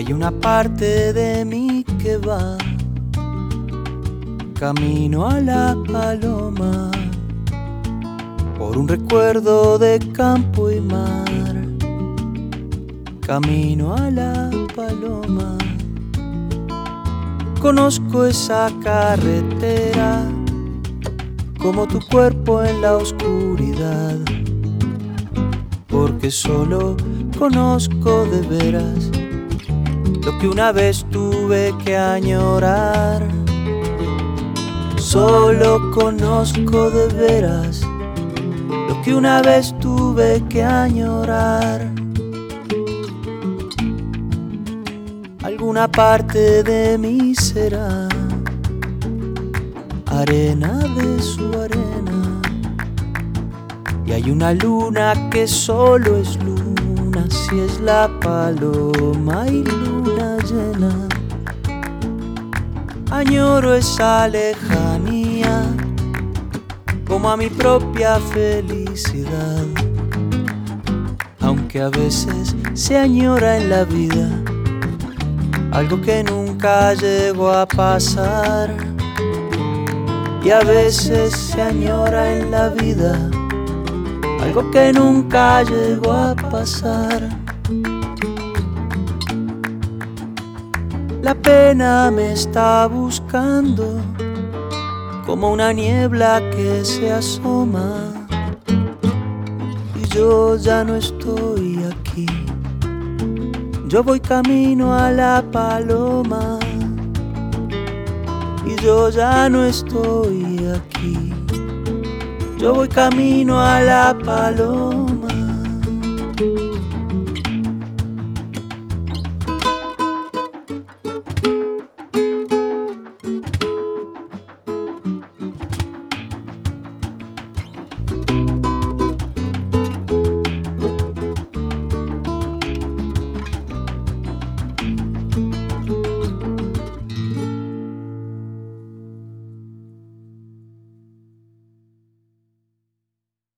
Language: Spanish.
hay una parte de mí que va camino a la paloma, por un recuerdo de campo y mar, camino a la paloma. Conozco esa carretera como tu cuerpo en la oscuridad, porque solo conozco de veras lo que una vez tuve que añorar. Solo conozco de veras lo que una vez tuve que añorar. Alguna parte de mí será arena de su arena, y hay una luna que solo es luna si es la paloma y luna llena. Añoro esa lejanía como a mi propia felicidad, aunque a veces se añora en la vida algo que nunca llegó a pasar. Y a veces se añora en la vida algo que nunca llegó a pasar. La pena me está buscando como una niebla que se asoma, y yo ya no estoy aquí. Yo voy camino a la paloma, y yo ya no estoy aquí. Yo voy camino a la paloma.